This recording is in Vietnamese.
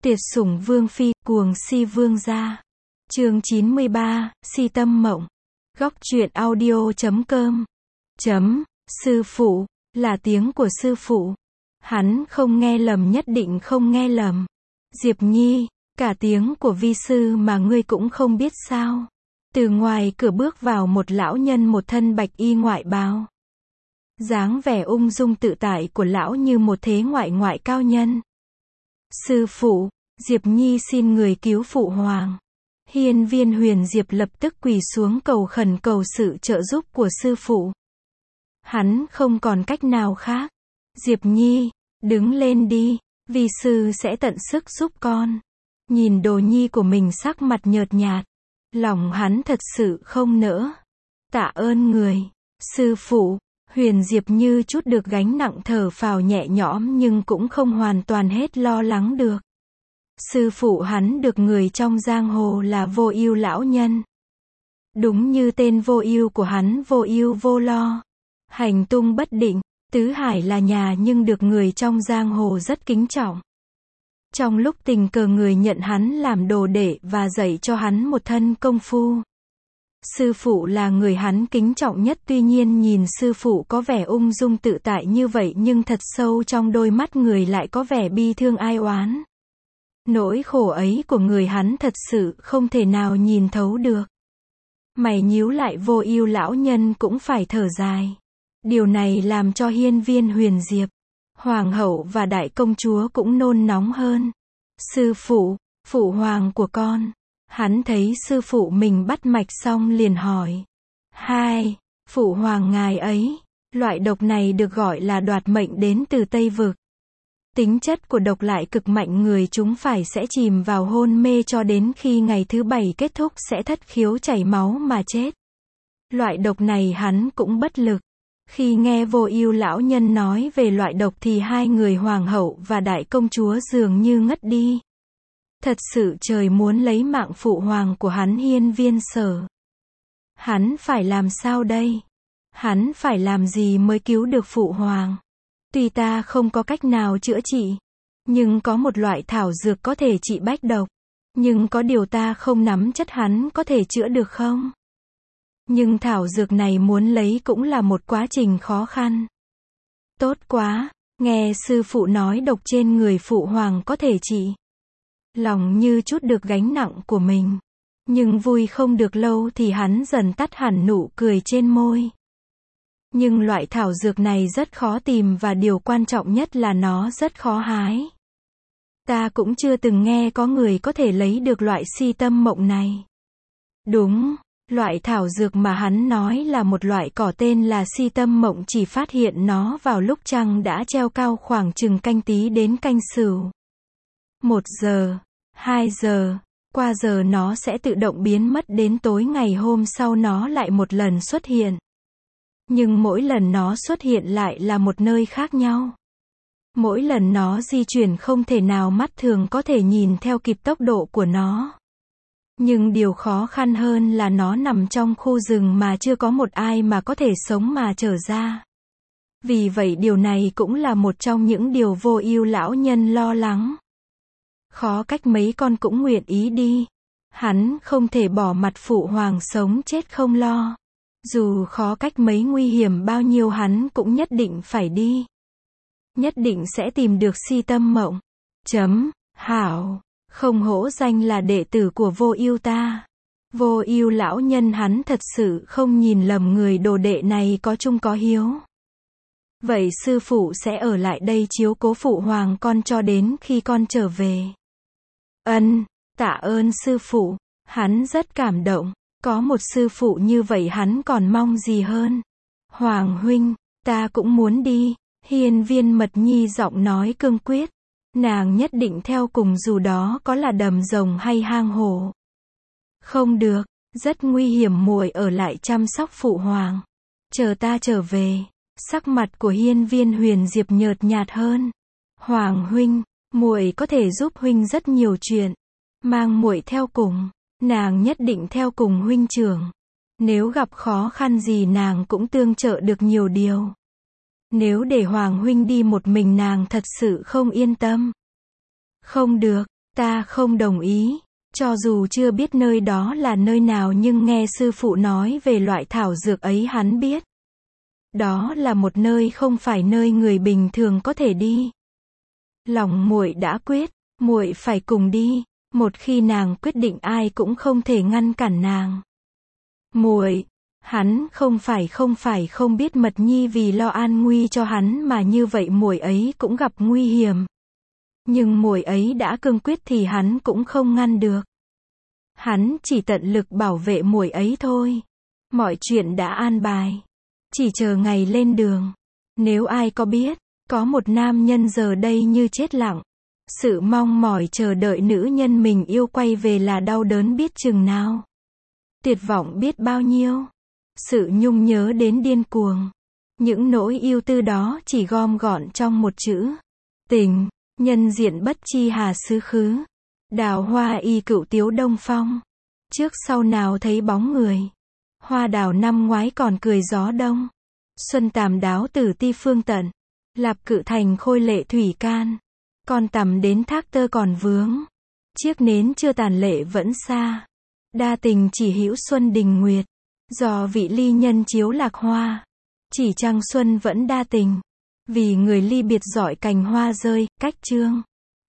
Tuyệt sủng vương phi, cuồng si vương gia. Chương 93, si tâm mộng. Góc truyện audio.com. Sư phụ, là tiếng của sư phụ. Hắn không nghe lầm, nhất định không nghe lầm. Diệp Nhi, cả tiếng của vi sư mà ngươi cũng không biết sao? Từ ngoài cửa bước vào một lão nhân một thân bạch y ngoại bào. Dáng vẻ ung dung tự tại của lão như một thế ngoại cao nhân. Sư phụ, Diệp Nhi xin người cứu phụ hoàng. Hiên Viên Huyền Diệp lập tức quỳ xuống cầu khẩn cầu sự trợ giúp của sư phụ. Hắn không còn cách nào khác. Diệp Nhi, đứng lên đi, vi sư sẽ tận sức giúp con. Nhìn đồ nhi của mình sắc mặt nhợt nhạt, lòng hắn thật sự không nỡ. Tạ ơn người, sư phụ. Huyền Diệp như chút được gánh nặng, thở phào nhẹ nhõm nhưng cũng không hoàn toàn hết lo lắng được. Sư phụ hắn được người trong giang hồ là Vô Ưu lão nhân. Đúng như tên Vô Ưu của hắn, vô ưu vô lo, hành tung bất định, tứ hải là nhà nhưng được người trong giang hồ rất kính trọng. Trong lúc tình cờ người nhận hắn làm đồ đệ và dạy cho hắn một thân công phu. Sư phụ là người hắn kính trọng nhất, tuy nhiên nhìn sư phụ có vẻ ung dung tự tại như vậy nhưng thật sâu trong đôi mắt người lại có vẻ bi thương ai oán. Nỗi khổ ấy của người hắn thật sự không thể nào nhìn thấu được. Mày nhíu lại, Vô Ưu lão nhân cũng phải thở dài. Điều này làm cho Hiên Viên Huyền Diệp, hoàng hậu và đại công chúa cũng nôn nóng hơn. Sư phụ, phụ hoàng của con. Hắn thấy sư phụ mình bắt mạch xong liền hỏi. Hai, phụ hoàng ngài ấy, loại độc này được gọi là đoạt mệnh, đến từ Tây Vực. Tính chất của độc lại cực mạnh, người chúng phải sẽ chìm vào hôn mê cho đến khi ngày thứ 7 kết thúc sẽ thất khiếu chảy máu mà chết. Loại độc này hắn cũng bất lực. Khi nghe Vô Ưu lão nhân nói về loại độc thì hai người hoàng hậu và đại công chúa dường như ngất đi. Thật sự trời muốn lấy mạng phụ hoàng của hắn, Hiên Viên Sở. Hắn phải làm sao đây? Hắn phải làm gì mới cứu được phụ hoàng? Tuy ta không có cách nào chữa trị, nhưng có một loại thảo dược có thể trị bách độc. Nhưng có điều ta không nắm chắc hắn có thể chữa được không? Nhưng thảo dược này muốn lấy cũng là một quá trình khó khăn. Tốt quá, nghe sư phụ nói độc trên người phụ hoàng có thể trị. Lòng như chút được gánh nặng của mình. Nhưng vui không được lâu thì hắn dần tắt hẳn nụ cười trên môi. Nhưng loại thảo dược này rất khó tìm và điều quan trọng nhất là nó rất khó hái. Ta cũng chưa từng nghe có người có thể lấy được loại si tâm mộng này. Đúng, loại thảo dược mà hắn nói là một loại cỏ tên là si tâm mộng, chỉ phát hiện nó vào lúc trăng đã treo cao khoảng chừng Canh Tý đến Canh Sửu. 1 giờ, 2 giờ, qua giờ nó sẽ tự động biến mất, đến tối ngày hôm sau nó lại một lần xuất hiện. Nhưng mỗi lần nó xuất hiện lại là một nơi khác nhau. Mỗi lần nó di chuyển không thể nào mắt thường có thể nhìn theo kịp tốc độ của nó. Nhưng điều khó khăn hơn là nó nằm trong khu rừng mà chưa có một ai mà có thể sống mà trở ra. Vì vậy điều này cũng là một trong những điều Vô Ưu lão nhân lo lắng. Khó cách mấy con cũng nguyện ý đi. Hắn không thể bỏ mặt phụ hoàng sống chết không lo. Dù khó cách mấy, nguy hiểm bao nhiêu hắn cũng nhất định phải đi. Nhất định sẽ tìm được si tâm mộng. Hảo, không hổ danh là đệ tử của Vô Ưu ta. Vô Ưu lão nhân hắn thật sự không nhìn lầm, người đồ đệ này có trung có hiếu. Vậy sư phụ sẽ ở lại đây chiếu cố phụ hoàng con cho đến khi con trở về. Tạ ơn sư phụ. Hắn rất cảm động. Có một sư phụ như vậy hắn còn mong gì hơn. Hoàng huynh, ta cũng muốn đi. Hiên Viên Mật Nhi giọng nói cương quyết. Nàng nhất định theo cùng dù đó có là đầm rồng hay hang hổ. Không được, rất nguy hiểm, muội ở lại chăm sóc phụ hoàng. Chờ ta trở về. Sắc mặt của Hiên Viên Huyền Diệp nhợt nhạt hơn. Hoàng huynh, muội có thể giúp huynh rất nhiều chuyện. Mang muội theo cùng. Nàng nhất định theo cùng huynh trưởng. Nếu gặp khó khăn gì nàng cũng tương trợ được nhiều điều. Nếu để Hoàng huynh đi một mình nàng thật sự không yên tâm. Không được, Ta không đồng ý. Cho dù chưa biết nơi đó là nơi nào nhưng nghe sư phụ nói về loại thảo dược ấy hắn biết. Đó là một nơi không phải nơi người bình thường có thể đi. Lòng muội đã quyết, muội phải cùng đi, một khi nàng quyết định ai cũng không thể ngăn cản nàng. Muội, hắn không phải không biết Mật Nhi vì lo an nguy cho hắn mà như vậy muội ấy cũng gặp nguy hiểm. Nhưng muội ấy đã cương quyết thì hắn cũng không ngăn được. Hắn chỉ tận lực bảo vệ muội ấy thôi. Mọi chuyện đã an bài. Chỉ chờ ngày lên đường. Nếu ai có biết, có một nam nhân giờ đây như chết lặng. Sự mong mỏi chờ đợi nữ nhân mình yêu quay về là đau đớn biết chừng nào. Tuyệt vọng biết bao nhiêu. Sự nhung nhớ đến điên cuồng. Những nỗi yêu tư đó chỉ gom gọn trong một chữ. Tình, nhân diện bất chi hà xứ khứ. Đào hoa y cựu tiếu đông phong. Trước sau nào thấy bóng người. Hoa đào năm ngoái còn cười gió đông. Xuân tàm đáo tử ti phương tận. Lạp cự thành khôi lệ thủy can. Con tằm đến thác tơ còn vướng. Chiếc nến chưa tàn lệ vẫn xa. Đa tình chỉ hữu xuân đình nguyệt. Do vị ly nhân chiếu lạc hoa. Chỉ trăng xuân vẫn đa tình. Vì người ly biệt dọi cành hoa rơi, cách chương.